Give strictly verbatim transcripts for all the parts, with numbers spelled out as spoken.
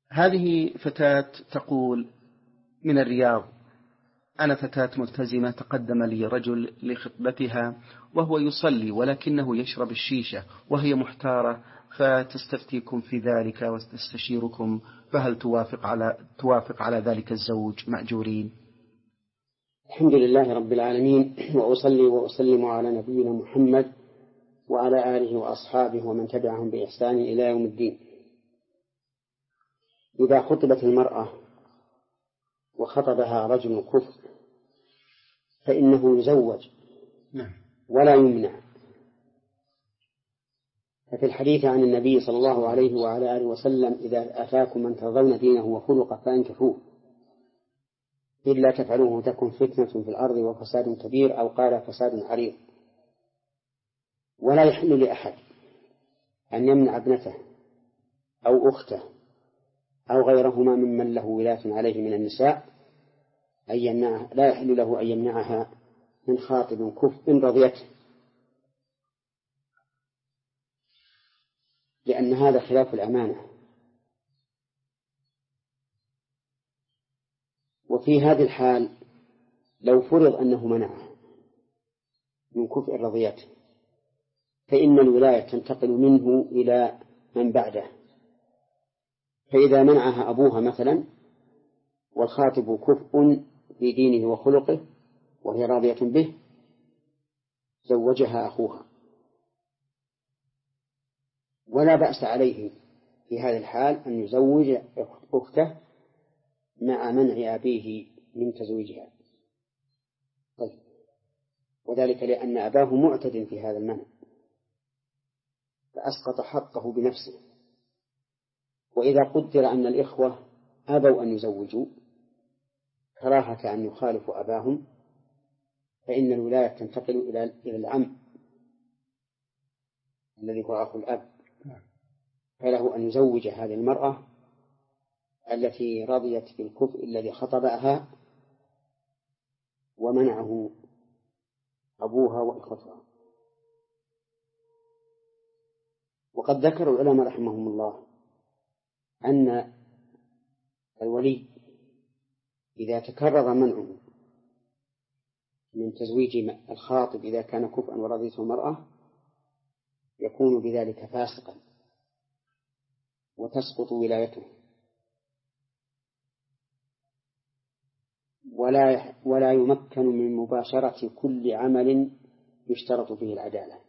هذه فتاة تقول من الرياض: أنا فتاة ملتزمة، تقدم لي رجل لخطبتها وهو يصلي ولكنه يشرب الشيشة وهي محتارة، فتستفتيكم في ذلك وتستشيركم، فهل توافق على توافق على ذلك الزوج مأجورين؟ الحمد لله رب العالمين، وأصلي وأسلم على نبينا محمد وعلى آله وأصحابه ومن تبعهم بإحسان إلى يوم الدين. إذا خطبت المرأة وخطبها رجل كفر فإنه يزوج ولا يمنع. ففي الحديث عن النبي صلى الله عليه وعلى آله وسلم: إذا أتاكم من ترضون دينه وخلقه فانكحوه، إلا تفعلوه تكن فتنة في الأرض وفساد كبير، أو قال فساد عريض. ولا يحل لأحد أن يمنع ابنته أو أخته أو غيرهما ممن له ولاية عليه من النساء أن يمنعها، لا يحل له أن يمنعها من خاطب كفء إن رضيته، لأن هذا خلاف الأمانة. وفي هذه الحال لو فرض أنه منعه من كفء رضيته فإن الولاية تنتقل منه إلى من بعده. فإذا منعها أبوها مثلا والخاطب كفء في دينه وخلقه وهي راضية به، زوجها أخوها، ولا بأس عليه في هذه الحال أن يزوج أخته مع منع أبيه من تزويجها. طيب، وذلك لأن أباه معتد في هذا المنع فأسقط حقه بنفسه. وإذا قدر أن الإخوة أبوا أن يزوجوا كراهة أن يخالفوا أباهم فإن الولاية تنتقل إلى إلى العم الذي هو أخو الأب، فله أن يزوج هذه المرأة التي رضيت بالكفء الذي خطبها ومنعه أبوها وإخوتها. وقد ذكر العلماء رحمهم الله أن الولي إذا تكرر منعه من تزويج الخاطب إذا كان كفءا ورضيته المرأة يكون بذلك فاسقا وتسقط ولايته، ولا ولا يمكن من مباشرة كل عمل يشترط فيه العدالة.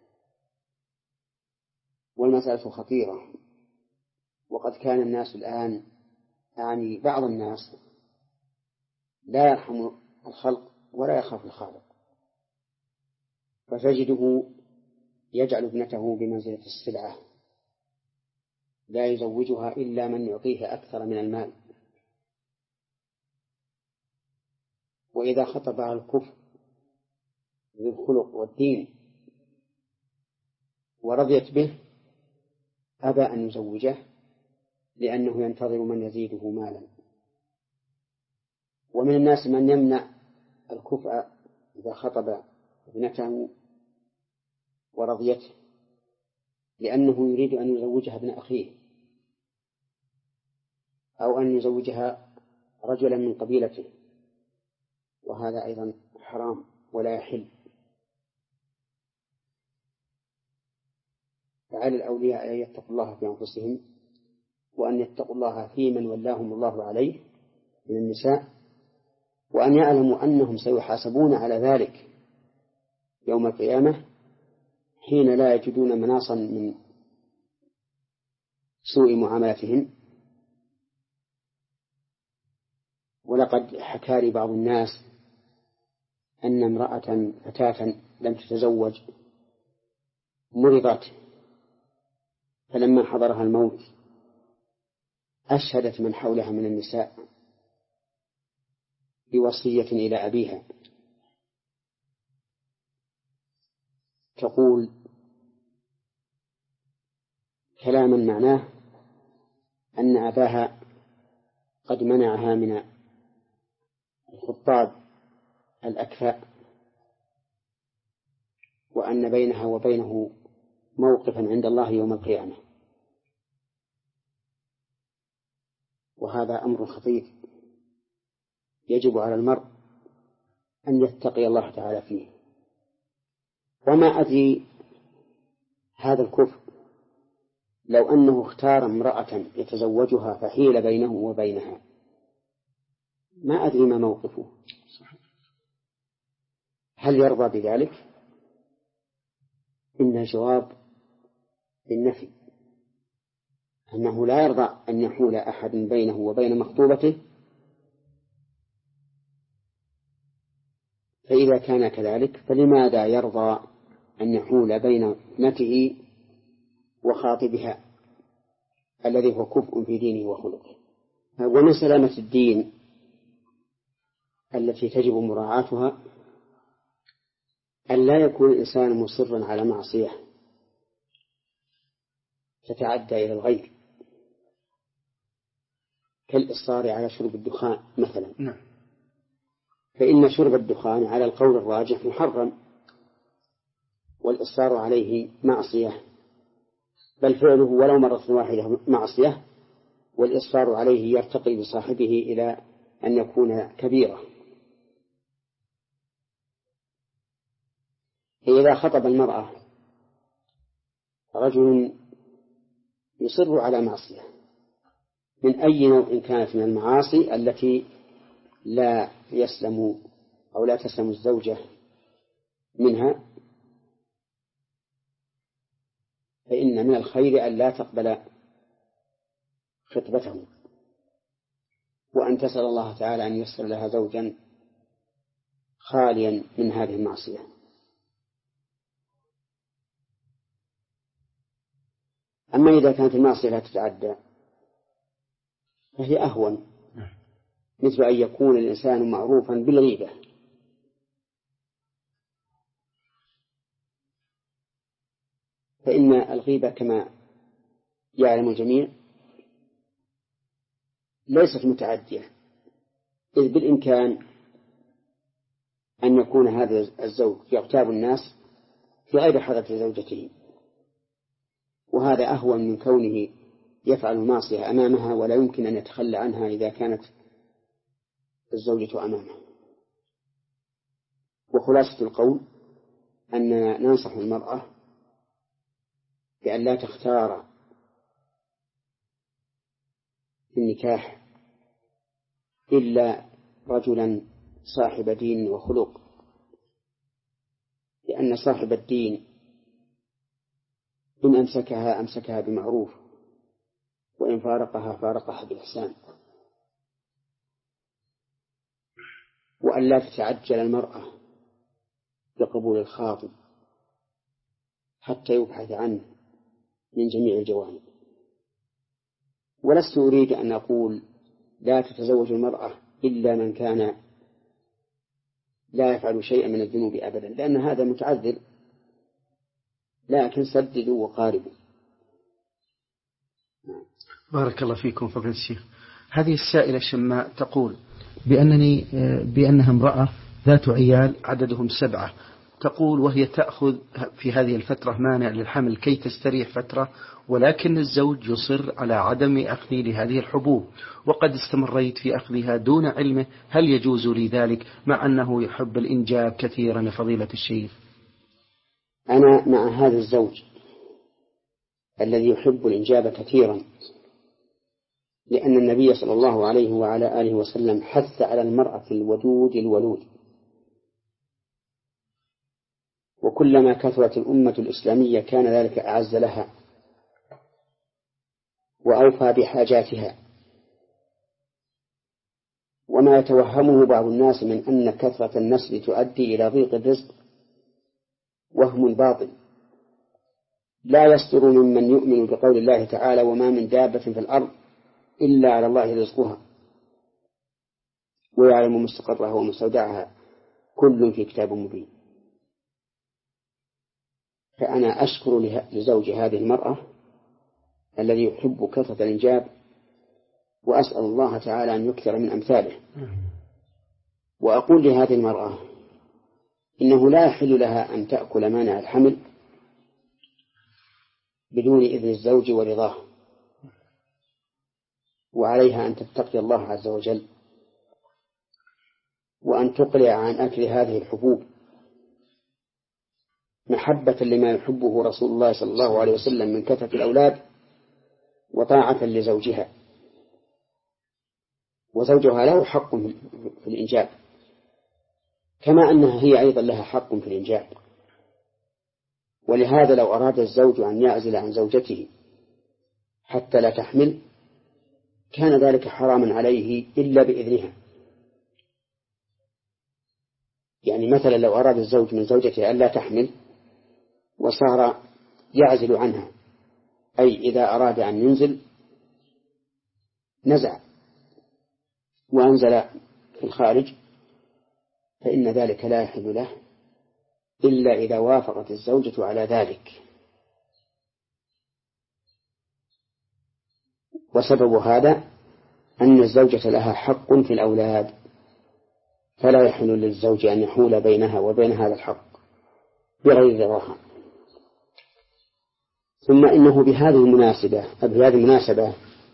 والمسألة خطيرة، وقد كان الناس الآن، يعني بعض الناس، لا يرحم الخلق ولا يخاف الخالق، فتجده يجعل ابنته بمنزلة السلعة لا يزوجها إلا من يعطيه أكثر من المال. وإذا خطبها الكفر بالخلق والدين ورضيت به أبى أن يزوجه لأنه ينتظر من يزيده مالا. ومن الناس من يمنع الكفء إذا خطب ابنته ورضيته لأنه يريد أن يزوجها ابن أخيه أو أن يزوجها رجلا من قبيلته، وهذا أيضا حرام ولا يحل. فعلى الأولياء أن يتقوا الله في أنفسهم وأن يتقوا الله في من ولاهم الله عليه من النساء، وأن يعلموا أنهم سيحاسبون على ذلك يوم القيامة حين لا يجدون مناصا من سوء معاملتهم. ولقد حكى لي بعض الناس أن امرأة فتاة لم تتزوج مرضت، فلما حضرها الموت أشهدت من حولها من النساء بوصية إلى أبيها تقول كلاما معناه أن أباها قد منعها من الخطاب الأكفاء، وأن بينها وبينه موقفا عند الله يوم القيامة. وهذا أمر خطير يجب على المرء أن يتقي الله تعالى فيه. وما أدري هذا الكفر لو أنه اختار امرأة يتزوجها فحيل بينه وبينها، ما أدري ما موقفه، هل يرضى بذلك؟ إن الجواب بالنفي، أنه لا يرضى أن يحول أحد بينه وبين مخطوبته. فإذا كان كذلك فلماذا يرضى أن يحول بين ابنته وخاطبها الذي هو كفء في دينه وخلقه؟ ومن سلامة الدين التي تجب مراعاتها أن لا يكون الإنسان مصرا على معصية تتعدى إلى الغير، كالإصرار على شرب الدخان مثلا. نعم. فإن شرب الدخان على القول الراجح محرم، والإصرار عليه معصية، بل فعله ولو مرة واحدة معصية، والإصرار عليه يرتقي بصاحبه إلى أن يكون كبيرة. إذا خطب المرأة رجل يصر على معصية من أي نوع كانت من المعاصي التي لا يسلم أو لا تسلم الزوجة منها، فإن من الخير أن لا تقبل خطبته، وأن تسأل الله تعالى أن ييسر لها زوجا خاليا من هذه المعصية. أما إذا كانت المعصية لا تتعدى فهي أهون، مثل أن يكون الإنسان معروفا بالغيبة، فإن الغيبة كما يعلم الجميع ليست متعدية، إذ بالإمكان أن يكون هذا الزوج يغتاب الناس في غير حضرة زوجته، وهذا أهون من كونه يفعل المعصية أمامها ولا يمكن أن يتخلى عنها إذا كانت الزوجة أمامه. وخلاصة القول أننا ننصح المرأة بأن لا تختار في النكاح إلا رجلا صاحب دين وخلق، لأن صاحب الدين إن أمسكها أمسكها بمعروف، وإن فارقها فارقها بالإحسان. وأن لا تتعجل المرأة بقبول الخاطب حتى يبحث عنه من جميع الجوانب. ولست أريد أن أقول لا تتزوج المرأة إلا من كان لا يفعل شيئا من الذنوب أبدا، لأن هذا متعذر، لكن سددوا وقاربوا. بارك الله فيكم فضيلة الشيخ. هذه السائلة شماء تقول بأنني بأنها امرأة ذات عيال عددهم سبعة، تقول وهي تأخذ في هذه الفترة مانع للحمل كي تستريح فترة، ولكن الزوج يصر على عدم أخذي لهذه الحبوب، وقد استمريت في أخذها دون علمه، هل يجوز لي ذلك مع أنه يحب الإنجاب كثيرا لفضيلة الشيخ؟ أنا مع هذا الزوج الذي يحب الإنجاب كثيرا، لأن النبي صلى الله عليه وعلى آله وسلم حث على المرأة الودود الولود، وكلما كثرت الأمة الإسلامية كان ذلك أعز لها وأوفى بحاجاتها. وما يتوهمه بعض الناس من أن كثرة النسل تؤدي إلى ضيق الرزق وهم باطل، لا يصدر ممن يؤمن بقول الله تعالى وما من دابة في الأرض إلا على الله رزقها ويعلم مستقرها ومستودعها كل في كتاب مبين. فأنا أشكر لزوج هذه المرأة الذي يحب كثرة الإنجاب، وأسأل الله تعالى أن يكثر من أمثاله. وأقول لهذه المرأة إنه لا يحل لها أن تأكل مانع الحمل بدون إذن الزوج ورضاه، وعليها أن تتقي الله عز وجل، وأن تقلع عن أكل هذه الحبوب محبة لما يحبه رسول الله صلى الله عليه وسلم من كثرة الأولاد، وطاعة لزوجها. وزوجها له حق في الإنجاب، كما أنها هي أيضا لها حق في الإنجاب. ولهذا لو أراد الزوج أن يعزل عن زوجته حتى لا تحمل كان ذلك حراما عليه إلا بإذنها. يعني مثلا لو أراد الزوج من زوجته أن لا تحمل وصار يعزل عنها، أي إذا أراد أن ينزل نزع وأنزل في الخارج، فإن ذلك لا يحل له إلا إذا وافقت الزوجة على ذلك. وسبب هذا أن الزوجة لها حق في الأولاد، فلا يحل للزوج أن يحول بينها وبين هذا الحق بغير رضاها. ثم إنه بهذه المناسبة بهذه المناسبة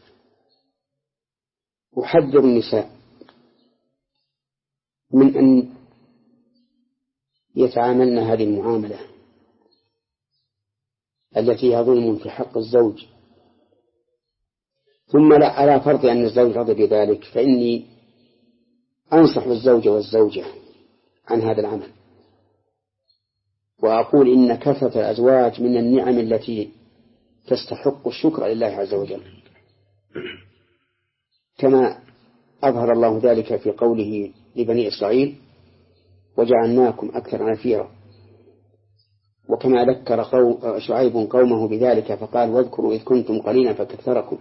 أحذر النساء من أن يتعاملن هذه المعاملة التي هي ظلم في حق الزوج. ثم لا على فرض أن الزوج رضي بذلك، فإني أنصح الزوج والزوجة عن هذا العمل، وأقول إن كثرة الأزواج من النعم التي تستحق الشكر لله عز وجل، كما أظهر الله ذلك في قوله لبني إسرائيل وجعلناكم أكثر نفيرا، وكما ذكر شعيب قومه بذلك فقال واذكروا إذ كنتم قليلا فكثركم.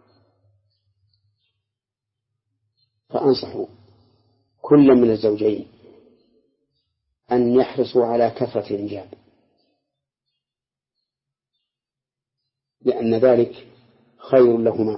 فأنصحوا كل من الزوجين أن يحرصوا على كثرة الإنجاب، لأن ذلك خير لهما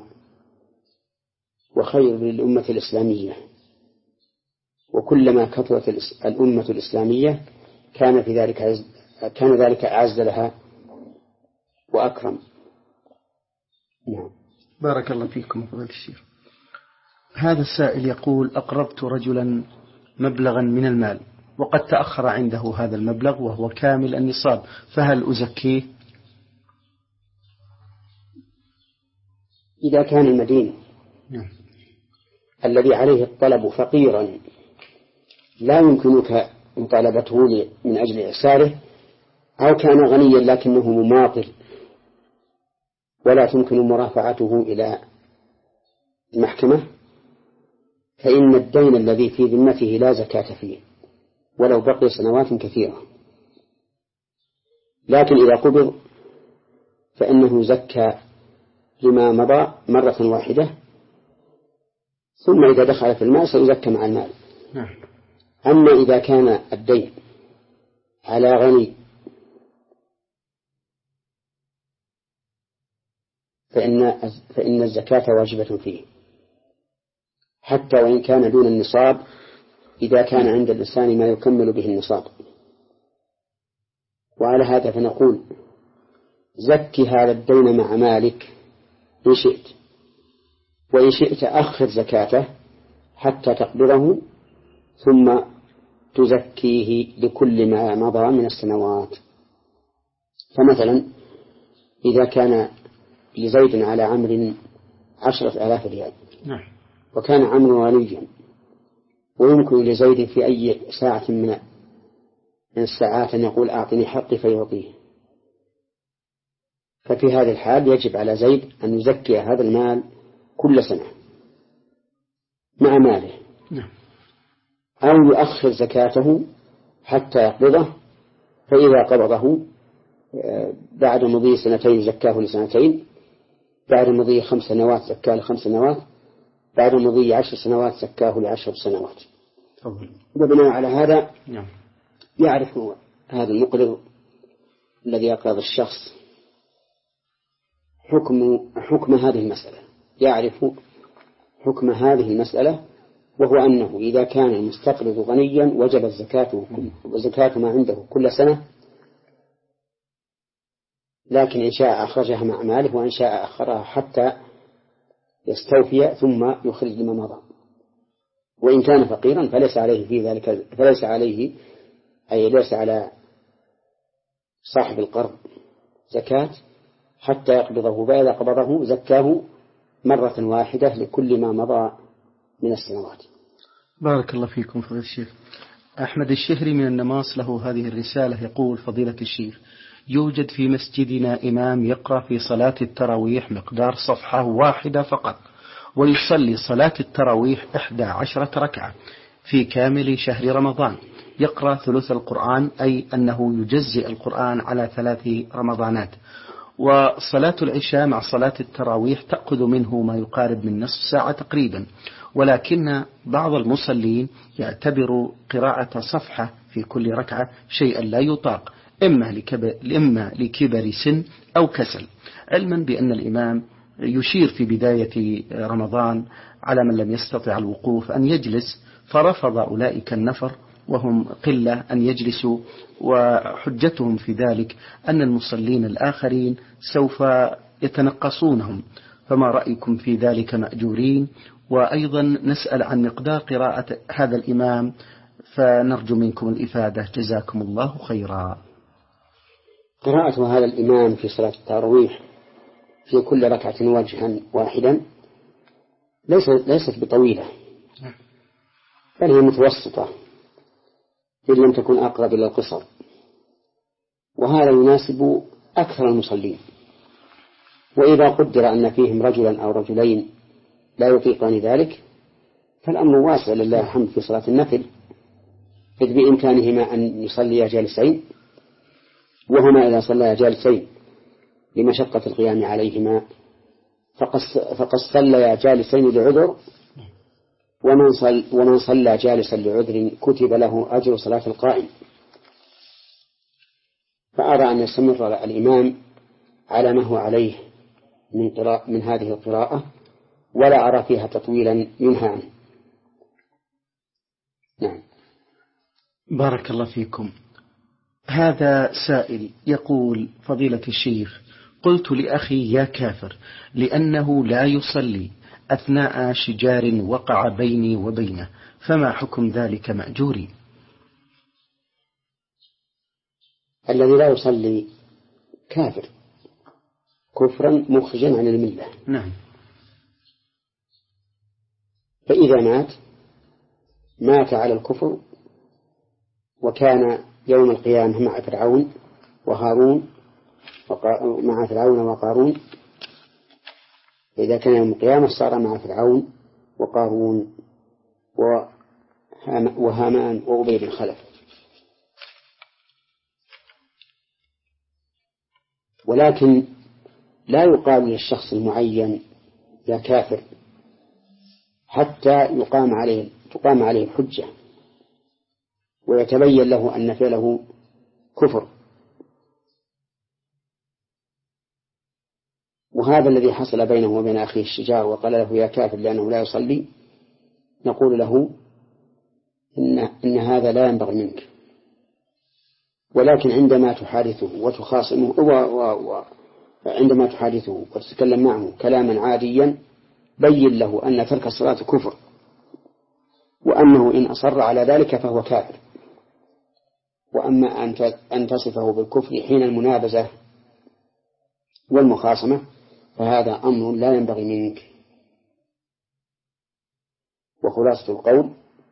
وخير للأمة الإسلامية، وكلما كثرت الأمة الإسلامية كان في ذلك عز كان ذلك أعز لها وأكرم. نعم. بارك الله فيكم فضيلة الشيخ. هذا السائل يقول أقرضت رجلا مبلغا من المال وقد تأخر عنده هذا المبلغ وهو كامل النصاب، فهل أزكيه؟ إذا كان المدين نعم. الذي عليه الطلب فقيرا لا يمكنك مطالبته من أجل إعساره، أو كان غنيا لكنه مماطل ولا تمكن مرافعته إلى المحكمة، فإن الدين الذي في ذمته لا زكاة فيه ولو بقي سنوات كثيرة. لكن إذا قبض فإنه زكى لما مضى مرة واحدة، ثم إذا دخل في المال سيزكى مع المال. نعم. أما إذا كان الدين على غني فإن فإن الزكاة واجبة فيه حتى وإن كان دون النصاب، إذا كان عند الإنسان ما يكمل به النصاب. وعلى هذا فنقول زكي هذا الدين مع مالك إن شئت، وإن شئت أخر زكاته حتى تقبضه ثم تزكيه لكل ما مضى من السنوات. فمثلا إذا كان لزيد على عمر عشرة آلاف ريال وكان عمرو غنيا ويمكن لزيد في أي ساعة من الساعات أن يقول أعطني حقي فيعطيه، ففي هذه الحال يجب على زيد أن يزكي هذا المال كل سنة مع ماله، أو يؤخر زكاته حتى يقبضه، فإذا قبضه بعد مضي سنتين زكاه لسنتين، بعد مضي خمس سنوات زكاه لخمس سنوات، بعد مضي عشر سنوات زكاه لعشر سنوات. وبناء على هذا يعرف هذا المقرض الذي يقرض الشخص حكم حكم هذه المسألة، يعرف حكم هذه المسألة، وهو أنه إذا كان المستقرض غنيا وجبت زكاته وزكاة ما عنده كل سنة، لكن إن شاء أخرجها مع ماله وإن شاء أخرها حتى يستوفي ثم يخرج لما مضى. وإن كان فقيرا فليس عليه في ذلك فليس عليه أي ليس على صاحب القرض زكاة حتى يقبضه، فإذا قبضه زكاه مرة واحدة لكل ما مضى من السنوات. بارك الله فيكم فضيلة الشيخ. أحمد الشهري من النماص له هذه الرسالة، يقول: فضيلة الشيخ، يوجد في مسجدنا إمام يقرأ في صلاة التراويح مقدار صفحة واحدة فقط، ويصلي صلاة التراويح إحدى عشرة ركعة في كامل شهر رمضان، يقرأ ثلث القرآن، أي أنه يجزئ القرآن على ثلاث رمضانات. وصلاة العشاء مع صلاة التراويح تأخذ منه ما يقارب من نصف ساعة تقريبا، ولكن بعض المصلين يعتبر قراءة صفحة في كل ركعة شيئا لا يطاق، إما لكبر, إما لكبر سن أو كسل، علما بأن الإمام يشير في بداية رمضان على من لم يستطع الوقوف أن يجلس، فرفض أولئك النفر وهم قلة أن يجلسوا، وحجتهم في ذلك أن المصلين الآخرين سوف يتنقصونهم، فما رأيكم في ذلك مأجورين؟ وأيضا نسأل عن مقدار قراءة هذا الإمام، فنرجو منكم الإفادة، جزاكم الله خيرا. قراءة هذا الإمام في صلاة التراويح في كل ركعة وجها واحدا ليست ليست بطويلة، بل هي متوسطة إن لم تكن أقرب إلى القصر، وهذا يناسب أكثر المصلين. وإذا قدر أن فيهم رجلا أو رجلين لا يطيقان ذلك فالأمر واسع لله الحمد في صلاة النفل، إذ بإمكانهما أن يصليا جالسين، وهما إذا صليا جالسين لمشقة القيام عليهما فقد صليا جالسين لعذر، ومن صلى, ومن صلى جالسا لعذر كتب له أجر صلاة القائم. فأرى أن يستمر الإمام على ما هو عليه من, قراءة من هذه القراءة، ولا أرى فيها تطويلا ينهى عنه. نعم. بارك الله فيكم. هذا سائل يقول: فضيلة الشيخ، قلت لأخي يا كافر لأنه لا يصلي أثناء شجار وقع بيني وبينه، فما حكم ذلك مأجوري؟ الذي لا يصلي كافر كفرا مخرجا عن الملة. نعم. فإذا مات مات على الكفر، وكان يوم القيامة مع فرعون وهارون مع فرعون وقارون، إذا كان يوم القيامة صار مع فرعون وقارون وهامان وأبي بن خلف. ولكن لا يقال للشخص المعين يا كافر حتى يقام عليه تقام عليه الحجة ويتبين له أن فعله كفر. وهذا الذي حصل بينه وبين أخيه الشجار وقال له يا كافر لأنه لا يصلي، نقول له إن, إن هذا لا ينبغي منك، ولكن عندما تحادثه وتخاصمه وعندما تحادثه وتتكلم معه كلاما عاديا بين له أن ترك الصلاة كفر، وأنه إن أصر على ذلك فهو كافر. وأما أن تصفه بالكفر حين المنابزة والمخاصمة فهذا أمر لا ينبغي منك. وخلاصة القول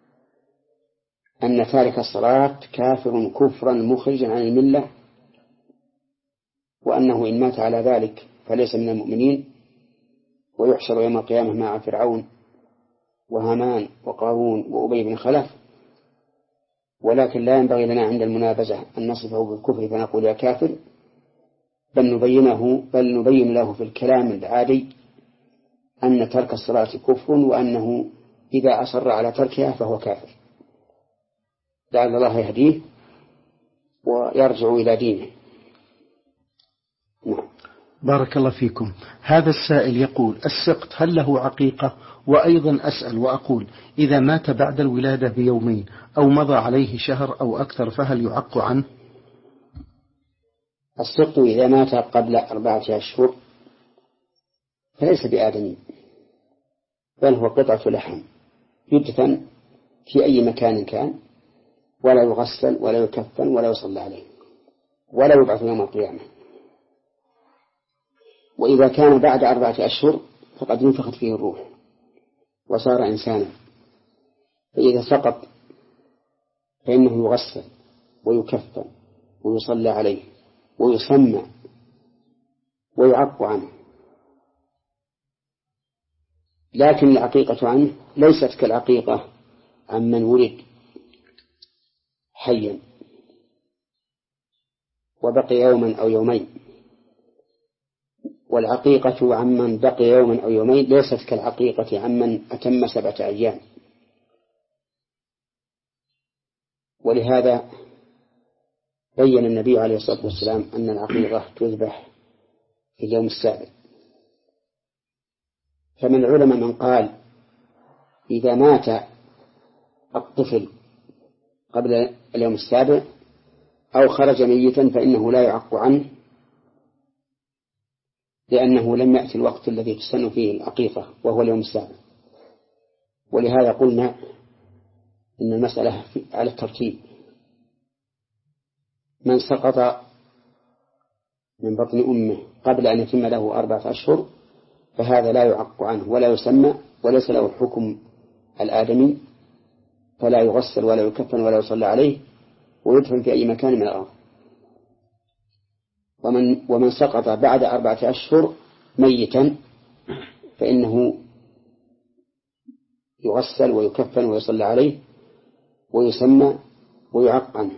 أن تارك الصلاة كافر كفرا مخرجا عن الملة، وأنه إن مات على ذلك فليس من المؤمنين، ويحشر يوم القيامة مع فرعون وهامان وقارون وأبي بن خلف. ولكن لا ينبغي لنا عند المنابزة أن نصفه بالكفر فنقول يا كافر، بل نبينه بل نبين له في الكلام العادي أن ترك الصلاة كفر، وأنه إذا أصر على تركها فهو كافر، لعل الله يهديه ويرجع إلى دينه. نعم. بارك الله فيكم. هذا السائل يقول: السقط هل له عقيقة؟ وأيضا أسأل وأقول: إذا مات بعد الولادة بيومين أو مضى عليه شهر أو أكثر فهل يعق عنه؟ السقط إذا مات قبل أربعة أشهر فليس بآدمي، بل هو قطعة لحم يدفن في أي مكان كان، ولا يغسل ولا يكفن ولا يصلى عليه ولا يبعث يوم القيامة. وإذا كان بعد أربعة أشهر فقد نفخت فيه الروح وصار إنسانا، فإذا سقط فإنه يغسل ويكفن ويصلى عليه ويسمى ويعق عنه. لكن العقيقة عنه ليست كالعقيقة عمن ولد حيا وبقي يوما أو يومين، والعقيقة عمن بقي يوما أو يومين ليست كالعقيقة عمن أتم سبعة أيام. ولهذا بين النبي عليه الصلاة والسلام أن العقيقة تذبح في اليوم السابع. فمن العلماء من قال إذا مات الطفل قبل اليوم السابع أو خرج ميتا فإنه لا يعق عنه، لأنه لم يأتي الوقت الذي تسن فيه العقيقة وهو اليوم السابع. ولهذا قلنا إن المسألة على الترتيب: من سقط من بطن أمه قبل أن يتم له أربعة أشهر فهذا لا يعق عنه ولا يسمى وليس له الحكم الآدمي، فلا يغسل ولا يكفن ولا يصلى عليه ويدفن في أي مكان من الأرض. ومن, ومن سقط بعد أربعة أشهر ميتا فإنه يغسل ويكفن ويصلى عليه ويسمى ويعق عنه.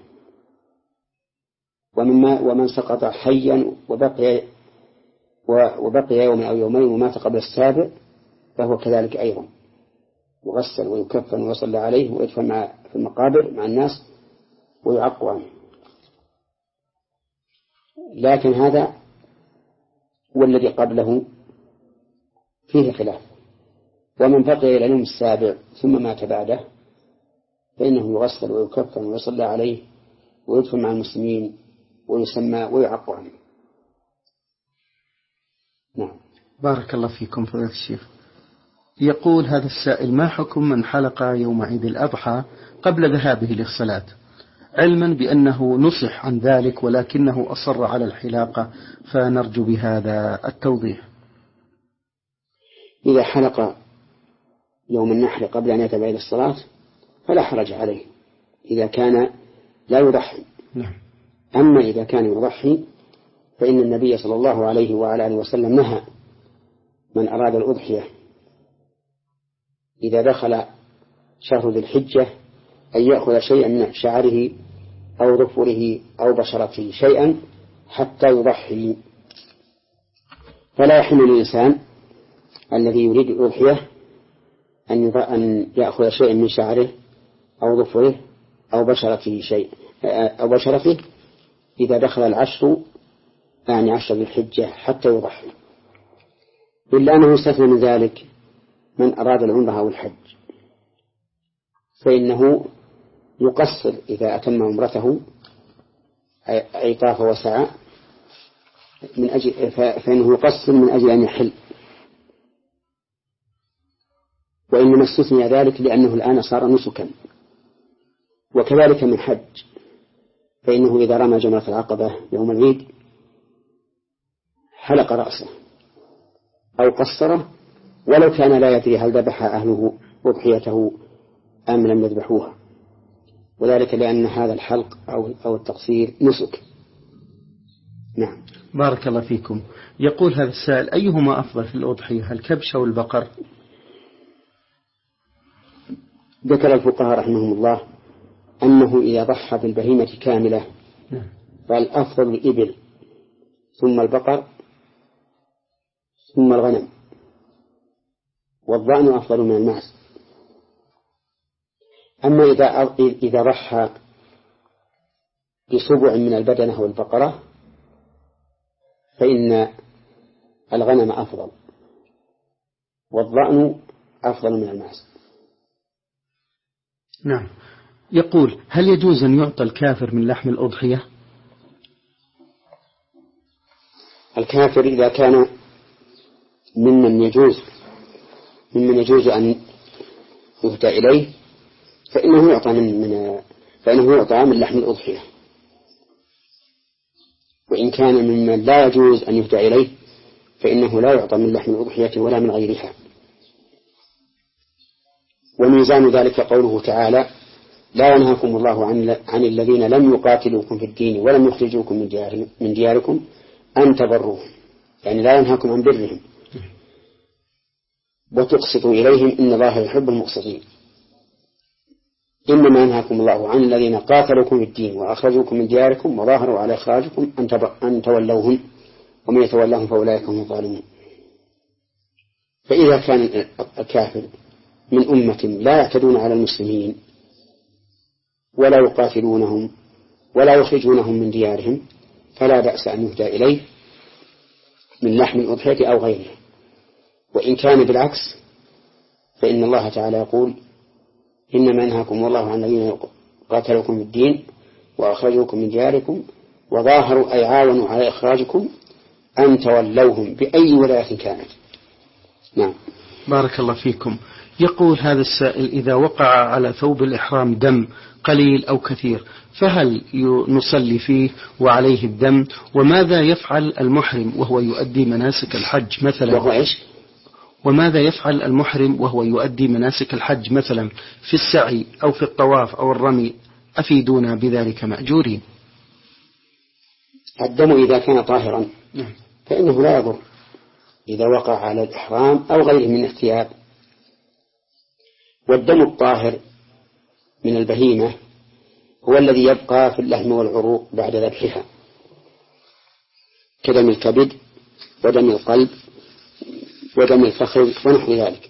ومن, ومن سقط حيا وبقي, وبقي يوم أو يومين ومات قبل السابع فهو كذلك أيضا يغسل ويكفن ويصلى عليه ويدفن مع في المقابر مع الناس ويعق عنه. لكن هذا والذي قبله فيه خلاف. ومن بقي إلى اليوم السابع ثم مات بعده فإنه يغسل ويكفن ويصلى عليه ويدفن مع المسلمين ويسمى ويعق عنه. نعم. بارك الله فيكم فضيلة الشيخ. يقول هذا السائل: ما حكم من حلق يوم عيد الأضحى قبل ذهابه للصلاة، علما بأنه نصح عن ذلك ولكنه أصر على الحلاقة، فنرجو بهذا التوضيح. إذا حلق يوم النحر قبل أن يذهب إلى الصلاة فلا حرج عليه إذا كان لا يضحي. نعم. أما إذا كان يضحي فإن النبي صلى الله عليه وعلى آله وسلم نهى من أراد الأضحية إذا دخل شهر ذي الحجة أن يأخذ شيئا من شعره أو ظفره أو بشرته شيئا حتى يضحي. فلا يحل للإنسان الذي يريد الأضحية أن يأخذ شيئا من شعره أو ظفره أو بشرته شيء أو بشرته إذا دخل العشر يعني عشر ذي الحجة حتى يضحي، إلا أنه يستثنى من ذلك من أراد العمرة أو الحج، فإنه يقصر إذا أتم عمرته أي طاف وسعى من أجل فإنه يقصر من أجل أن يحل. وإنما استثني ذلك لأنه الآن صار نسكا. وكذلك من حج فإنه إذا رمى جمرة العقبة يوم العيد حلق رأسه أو قصره ولو كان لا يدري هل ذبح أهله أضحيته أم لم يذبحوها، وذلك لأن هذا الحلق أو أو التقصير نسك. نعم. بارك الله فيكم. يقول هذا السائل: أيهما أفضل في الأضحية، الكبش أو البقر؟ ذكر الفقهاء رحمهم الله أنه إذا ضحى بالبهيمة كاملة فالأفضل الإبل ثم البقر ثم الغنم، والضأن أفضل من المعز. أما إذا إذا ضحى بسبع من البدنة والبقرة فإن الغنم أفضل والضأن أفضل من المعز. نعم. يقول: هل يجوز أن يعطى الكافر من لحم الأضحية؟ الكافر إذا كان ممن يجوز ممن يجوز أن يهدى إليه فإنه يعطى من, من فإنه يعطى من لحم الأضحية، وإن كان ممن لا يجوز أن يهدى إليه فإنه لا يعطى من لحم الأضحية ولا من غيرها. وميزان ذلك قوله تعالى: لا ينهاكم الله عن, عن الذين لم يقاتلوكم في الدين ولم يخرجوكم من, ديار من دياركم أن تبروهم، يعني لا ينهاكم عن برهم وتقسطوا إليهم إن الله يحب المقسطين. إنما ينهاكم الله عن الذين قاتلوكم في الدين وأخرجوكم من دياركم وظاهروا على إخراجكم أن تولوهم ومن يتولهم فأولئك هم الظالمون. فإذا كان الكافر من أمة لا يعتدون على المسلمين ولا يقاتلونهم ولا يخرجونهم من ديارهم فلا بأس أن يهدى إليه من لحم الأضحية أو غيره. وإن كان بالعكس فإن الله تعالى يقول: إنما ينهاكم الله عن الذين قاتلوكم في الدين وأخرجوكم من دياركم وظاهروا أي عاونوا على إخراجكم أن تولوهم بأي ولاية كانت. نعم. بارك الله فيكم. يقول هذا السائل: إذا وقع على ثوب الإحرام دم قليل أو كثير فهل نصلي فيه وعليه الدم؟ وماذا يفعل المحرم وهو يؤدي مناسك الحج مثلا؟ وهو إيش؟ وماذا يفعل المحرم وهو يؤدي مناسك الحج مثلا في السعي أو في الطواف أو الرمي؟ أفيدونا بذلك مأجورين. الدم إذا كان طاهرا فإنه لا يضر إذا وقع على الإحرام أو غيره من احتياط. والدم الطاهر من البهيمة هو الذي يبقى في اللحم والعروق بعد ذبحها كدم الكبد ودم القلب ودم الفخذ ونحو ذلك.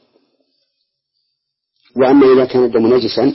وأما إذا كان الدم نجسا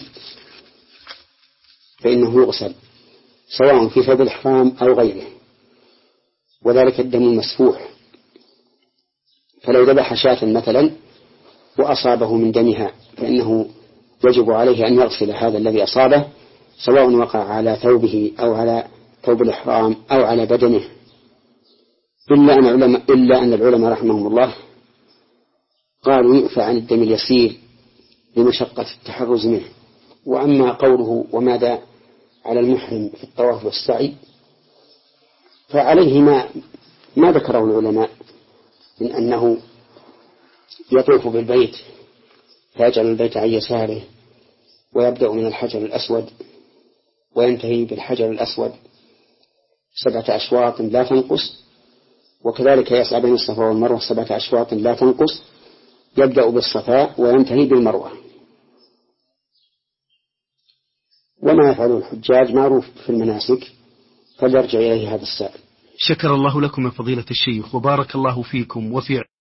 فإنه يغسل سواء في ثوب الإحرام أو غيره، وذلك الدم المسفوح. فلو ذبح شاة مثلا وأصابه من دمها فإنه يجب عليه أن يغسل هذا الذي أصابه سواء وقع على ثوبه أو على ثوب الإحرام أو على بدنه، إلا أن العلماء, إلا أن العلماء رحمهم الله قالوا يؤفى عن الدم اليسير لمشقة التحرز منه. وأما قوله وماذا على المحرم في الطواف والسعي فعليه ما, ما ذكره العلماء من أنه يطوف بالبيت فيجعل البيت عن يساره ويبدأ من الحجر الأسود وينتهي بالحجر الأسود سبعة أشواط لا تنقص، وكذلك يسعى بين الصفا والمروة سبعة أشواط لا تنقص، يبدأ بالصفاء وينتهي بالمروة. وما يفعله الحجاج معروف في المناسك فليرجع إليه هذا السائل. شكر الله لكم يا فضيلة الشيخ وبارك الله فيكم وفي